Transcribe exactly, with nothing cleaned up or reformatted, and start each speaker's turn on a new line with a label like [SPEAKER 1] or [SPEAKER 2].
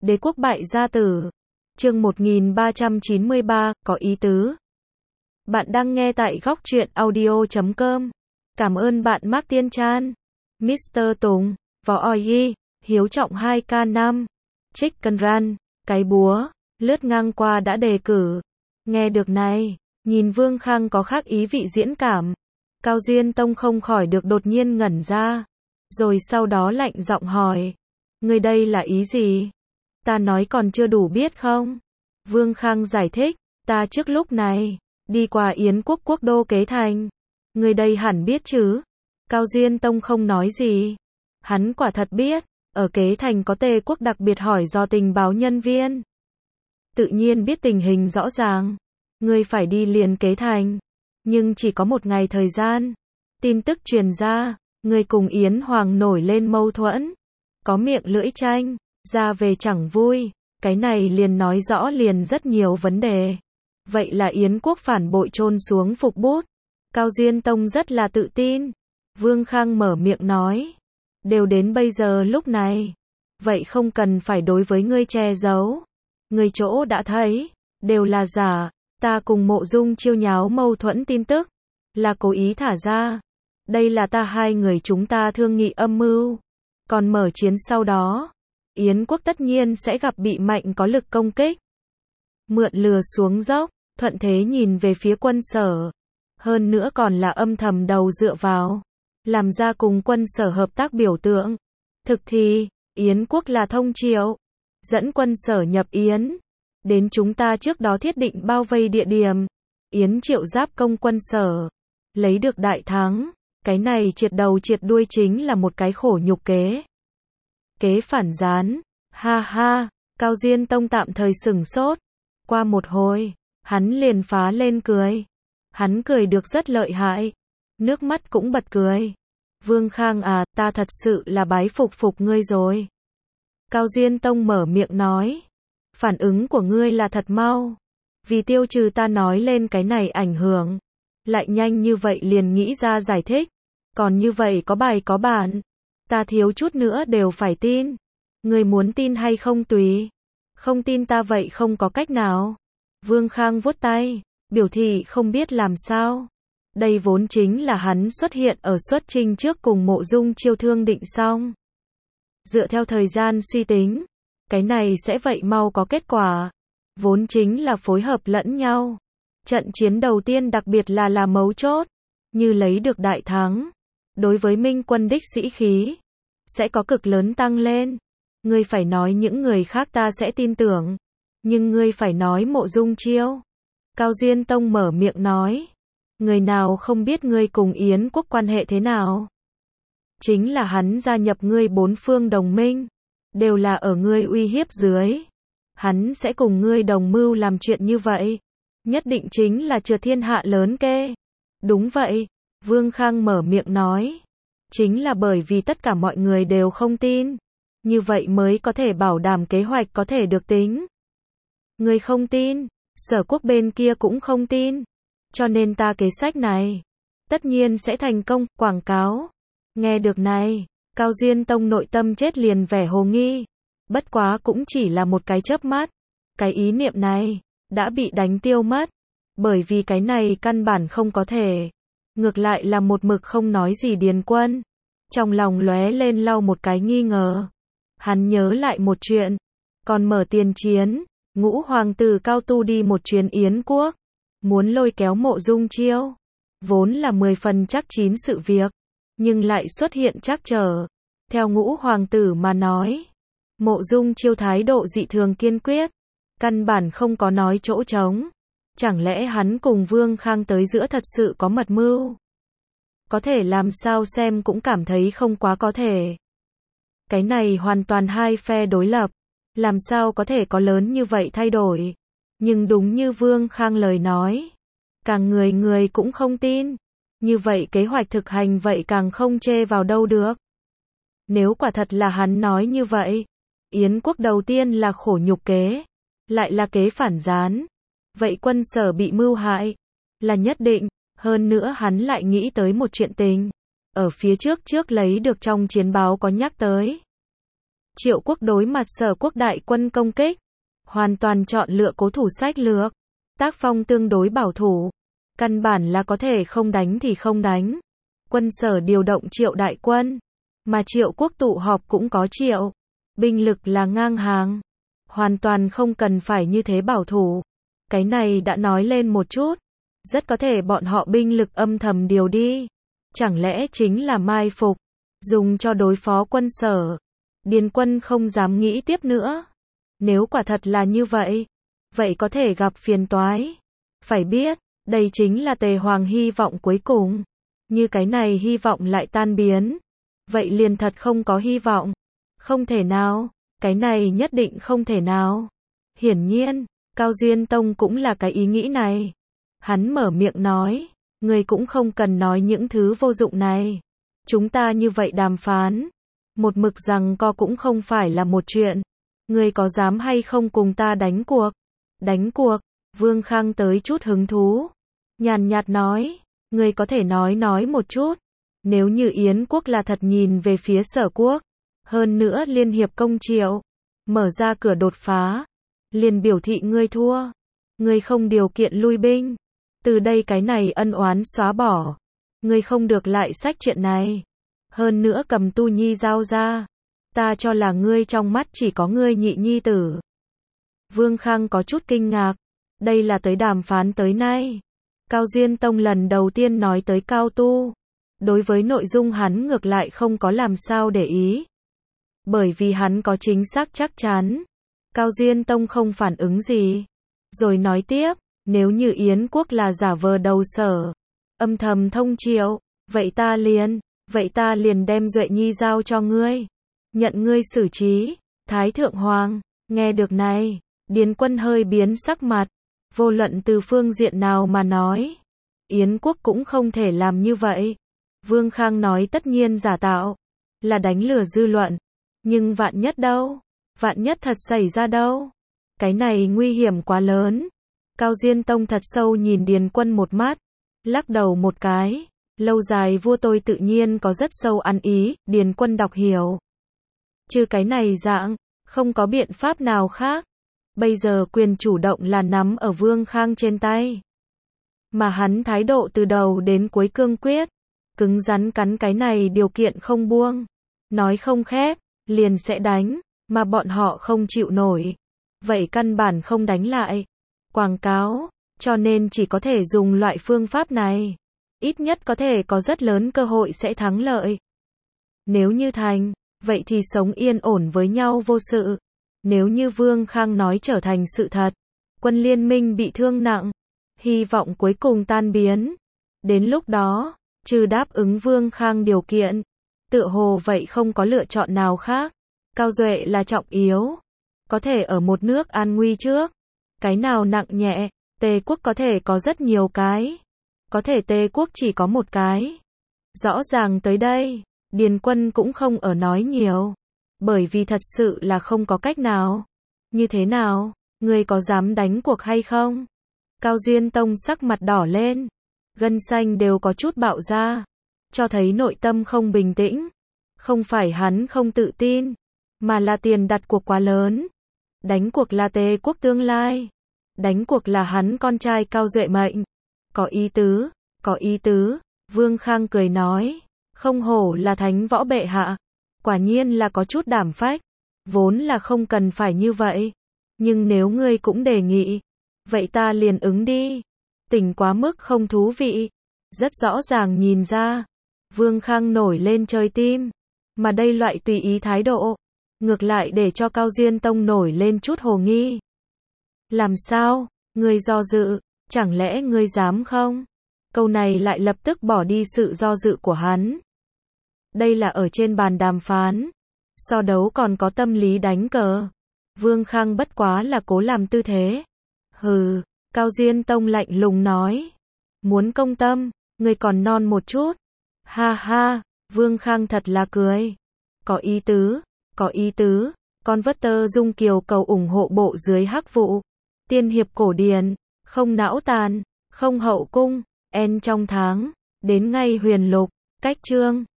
[SPEAKER 1] Đế quốc bại gia tử. Chương một nghìn ba trăm chín mươi ba, có ý tứ. Bạn đang nghe tại góc truyện audio chấm com. Cảm ơn bạn Mark Tiên Chan, mít tơ Tùng, Võ Oi, Hiếu Trọng hai K năm, Chicken Run, cái búa, lướt ngang qua đã đề cử. Nghe được này, nhìn Vương Khang có khác ý vị diễn cảm. Cao Duyên Tông không khỏi được đột nhiên ngẩn ra. Rồi sau đó lạnh giọng hỏi. Người đây là ý gì? Ta nói còn chưa đủ biết không? Vương Khang giải thích. Ta trước lúc này, đi qua Yến quốc quốc đô Kế Thành. Người đây hẳn biết chứ? Cao Duyên Tông không nói gì. Hắn quả thật biết, ở Kế Thành có Tề quốc đặc biệt hỏi do tình báo nhân viên. Tự nhiên biết tình hình rõ ràng. Ngươi phải đi liền Kế Thành. Nhưng chỉ có một ngày thời gian. Tin tức truyền ra, ngươi cùng Yến Hoàng nổi lên mâu thuẫn. Có miệng lưỡi tranh, ra về chẳng vui. Cái này liền nói rõ liền rất nhiều vấn đề. Vậy là Yến quốc phản bội chôn xuống phục bút. Cao Duyên Tông rất là tự tin. Vương Khang mở miệng nói. Đều đến bây giờ lúc này. Vậy không cần phải đối với ngươi che giấu. Ngươi chỗ đã thấy, đều là giả. Ta cùng Mộ Dung Chiêu nháo mâu thuẫn tin tức. Là cố ý thả ra. Đây là ta hai người chúng ta thương nghị âm mưu. Còn mở chiến sau đó, Yến quốc tất nhiên sẽ gặp bị mạnh có lực công kích. Mượn lừa xuống dốc, thuận thế nhìn về phía quân Sở. Hơn nữa còn là âm thầm đầu dựa vào. Làm ra cùng quân Sở hợp tác biểu tượng. Thực thì, Yến quốc là thông triệu. Dẫn quân Sở nhập Yến. Đến chúng ta trước đó thiết định bao vây địa điểm. Yến triệu giáp công quân Sở. Lấy được đại thắng. Cái này triệt đầu triệt đuôi chính là một cái khổ nhục kế. Kế phản gián. Ha ha. Cao Duyên Tông tạm thời sửng sốt. Qua một hồi, hắn liền phá lên cười. Hắn cười được rất lợi hại. Nước mắt cũng bật cười. Vương Khang à, ta thật sự là bái phục phục ngươi rồi. Cao Duyên Tông mở miệng nói. Phản ứng của ngươi là thật mau. Vì tiêu trừ ta nói lên cái này ảnh hưởng. Lại nhanh như vậy liền nghĩ ra giải thích. Còn như vậy có bài có bản. Ta thiếu chút nữa đều phải tin. Ngươi muốn tin hay không tùy. Không tin ta vậy không có cách nào. Vương Khang vuốt tay, biểu thị không biết làm sao. Đây vốn chính là hắn xuất hiện ở xuất trình trước cùng Mộ Dung Chiêu thương định xong. Dựa theo thời gian suy tính, cái này sẽ vậy mau có kết quả. Vốn chính là phối hợp lẫn nhau. Trận chiến đầu tiên đặc biệt là là mấu chốt. Như lấy được đại thắng. Đối với Minh quân đích sĩ khí. Sẽ có cực lớn tăng lên. Ngươi phải nói những người khác ta sẽ tin tưởng. Nhưng ngươi phải nói Mộ Dung Chiêu. Cao Duyên Tông mở miệng nói. Người nào không biết ngươi cùng Yến quốc quan hệ thế nào. Chính là hắn gia nhập ngươi bốn phương đồng minh. Đều là ở ngươi uy hiếp dưới. Hắn sẽ cùng ngươi đồng mưu làm chuyện như vậy. Nhất định chính là chừa thiên hạ lớn kê. Đúng vậy. Vương Khang mở miệng nói. Chính là bởi vì tất cả mọi người đều không tin. Như vậy mới có thể bảo đảm kế hoạch có thể được tính. Người không tin. Sở quốc bên kia cũng không tin. Cho nên ta kế sách này. Tất nhiên sẽ thành công. Quảng cáo. Nghe được này. Cao Duyên Tông nội tâm chết liền vẻ hồ nghi. Bất quá cũng chỉ là một cái chớp mắt. Cái ý niệm này. Đã bị đánh tiêu mất. Bởi vì cái này căn bản không có thể. Ngược lại là một mực không nói gì Điền Quân. Trong lòng lóe lên lau một cái nghi ngờ. Hắn nhớ lại một chuyện. Còn mở tiền chiến. Ngũ hoàng tử Cao Tu đi một chuyến Yến quốc. Muốn lôi kéo Mộ Dung Chiêu. Vốn là mười phần chắc chín sự việc. Nhưng lại xuất hiện trắc trở. Theo ngũ hoàng tử mà nói. Mộ Dung Chiêu thái độ dị thường kiên quyết. Căn bản không có nói chỗ trống. Chẳng lẽ hắn cùng Vương Khang tới giữa thật sự có mật mưu? Có thể làm sao xem cũng cảm thấy không quá có thể. Cái này hoàn toàn hai phe đối lập. Làm sao có thể có lớn như vậy thay đổi. Nhưng đúng như Vương Khang lời nói. Càng người người cũng không tin. Như vậy kế hoạch thực hành vậy càng không chê vào đâu được. Nếu quả thật là hắn nói như vậy. Yến quốc đầu tiên là khổ nhục kế. Lại là kế phản gián. Vậy quân Sở bị mưu hại. Là nhất định. Hơn nữa hắn lại nghĩ tới một chuyện tình. Ở phía trước trước lấy được trong chiến báo có nhắc tới. Triệu quốc đối mặt Sở quốc đại quân công kích, hoàn toàn chọn lựa cố thủ sách lược, tác phong tương đối bảo thủ, căn bản là có thể không đánh thì không đánh. Quân Sở điều động Triệu đại quân, mà Triệu quốc tụ họp cũng có Triệu, binh lực là ngang hàng, hoàn toàn không cần phải như thế bảo thủ. Cái này đã nói lên một chút, rất có thể bọn họ binh lực âm thầm điều đi, chẳng lẽ chính là mai phục, dùng cho đối phó quân Sở. Điền Quân không dám nghĩ tiếp nữa. Nếu quả thật là như vậy, vậy có thể gặp phiền toái. Phải biết, đây chính là Tề Hoàng hy vọng cuối cùng. Như cái này hy vọng lại tan biến, vậy liền thật không có hy vọng. Không thể nào, cái này nhất định không thể nào. Hiển nhiên, Cao Duyên Tông cũng là cái ý nghĩ này. Hắn mở miệng nói, người cũng không cần nói những thứ vô dụng này. Chúng ta như vậy đàm phán, một mực rằng co cũng không phải là một chuyện. Ngươi có dám hay không cùng ta đánh cuộc? Đánh cuộc? Vương Khang tới chút hứng thú. Nhàn nhạt nói, ngươi có thể nói nói một chút. Nếu như Yến quốc là thật nhìn về phía Sở quốc, hơn nữa liên hiệp công Triệu, mở ra cửa đột phá, liền biểu thị ngươi thua. Ngươi không điều kiện lui binh. Từ đây cái này ân oán xóa bỏ. Ngươi không được lại sách chuyện này. Hơn nữa cầm Tu Nhi giao ra. Ta cho là ngươi trong mắt chỉ có ngươi nhị nhi tử. Vương Khang có chút kinh ngạc. Đây là tới đàm phán tới nay. Cao Duyên Tông lần đầu tiên nói tới Cao Tu. Đối với nội dung hắn ngược lại không có làm sao để ý. Bởi vì hắn có chính xác chắc chắn. Cao Duyên Tông không phản ứng gì. Rồi nói tiếp, nếu như Yến quốc là giả vờ đầu Sở, âm thầm thông Triệu, vậy ta liền, vậy ta liền đem Duệ Nhi giao cho ngươi. Nhận ngươi xử trí. Thái Thượng Hoàng, nghe được này, Điền Quân hơi biến sắc mặt. Vô luận từ phương diện nào mà nói, Yến quốc cũng không thể làm như vậy. Vương Khang nói tất nhiên giả tạo, là đánh lừa dư luận. Nhưng vạn nhất đâu? Vạn nhất thật xảy ra đâu? Cái này nguy hiểm quá lớn. Cao Duyên Tông thật sâu nhìn Điền Quân một mắt, lắc đầu một cái. Lâu dài vua tôi tự nhiên có rất sâu ăn ý, Điền Quân đọc hiểu. Chứ cái này dạng, không có biện pháp nào khác. Bây giờ quyền chủ động là nắm ở Vương Khang trên tay. Mà hắn thái độ từ đầu đến cuối cương quyết, cứng rắn cắn cái này điều kiện không buông. Nói không khép, liền sẽ đánh, mà bọn họ không chịu nổi. Vậy căn bản không đánh lại. Quảng cáo, cho nên chỉ có thể dùng loại phương pháp này. Ít nhất có thể có rất lớn cơ hội sẽ thắng lợi. Nếu như thành, vậy thì sống yên ổn với nhau vô sự. Nếu như Vương Khang nói trở thành sự thật, quân liên minh bị thương nặng, hy vọng cuối cùng tan biến. Đến lúc đó, trừ đáp ứng Vương Khang điều kiện, tựa hồ vậy không có lựa chọn nào khác. Cao Duệ là trọng yếu, có thể ở một nước an nguy trước. Cái nào nặng nhẹ, Tề quốc có thể có rất nhiều cái. Có thể Tề quốc chỉ có một cái. Rõ ràng tới đây, Điền Quân cũng không ở nói nhiều. Bởi vì thật sự là không có cách nào. Như thế nào, ngươi có dám đánh cuộc hay không? Cao Duyên Tông sắc mặt đỏ lên. Gân xanh đều có chút bạo ra. Cho thấy nội tâm không bình tĩnh. Không phải hắn không tự tin, mà là tiền đặt cuộc quá lớn. Đánh cuộc là Tề quốc tương lai. Đánh cuộc là hắn con trai Cao Duệ mệnh. Có ý tứ, có ý tứ. Vương Khang cười nói. Không hổ là thánh võ bệ hạ. Quả nhiên là có chút đảm phách. Vốn là không cần phải như vậy. Nhưng nếu ngươi cũng đề nghị, vậy ta liền ứng đi. Tỉnh quá mức không thú vị. Rất rõ ràng nhìn ra. Vương Khang nổi lên trời tim. Mà đây loại tùy ý thái độ, ngược lại để cho Cao Duyên Tông nổi lên chút hồ nghi. Làm sao? Ngươi do dự, chẳng lẽ ngươi dám không? Câu này lại lập tức bỏ đi sự do dự của hắn. Đây là ở trên bàn đàm phán. So đấu còn có tâm lý đánh cờ. Vương Khang bất quá là cố làm tư thế. Hừ, Cao Duyên Tông lạnh lùng nói. Muốn công tâm, ngươi còn non một chút. Ha ha, Vương Khang thật là cười. Có ý tứ, có ý tứ. Con vất tơ dung kiều cầu ủng hộ bộ dưới hắc vụ. Tiên hiệp cổ điển, không não tàn, không hậu cung, en trong tháng, đến ngay huyền lục, cách chương.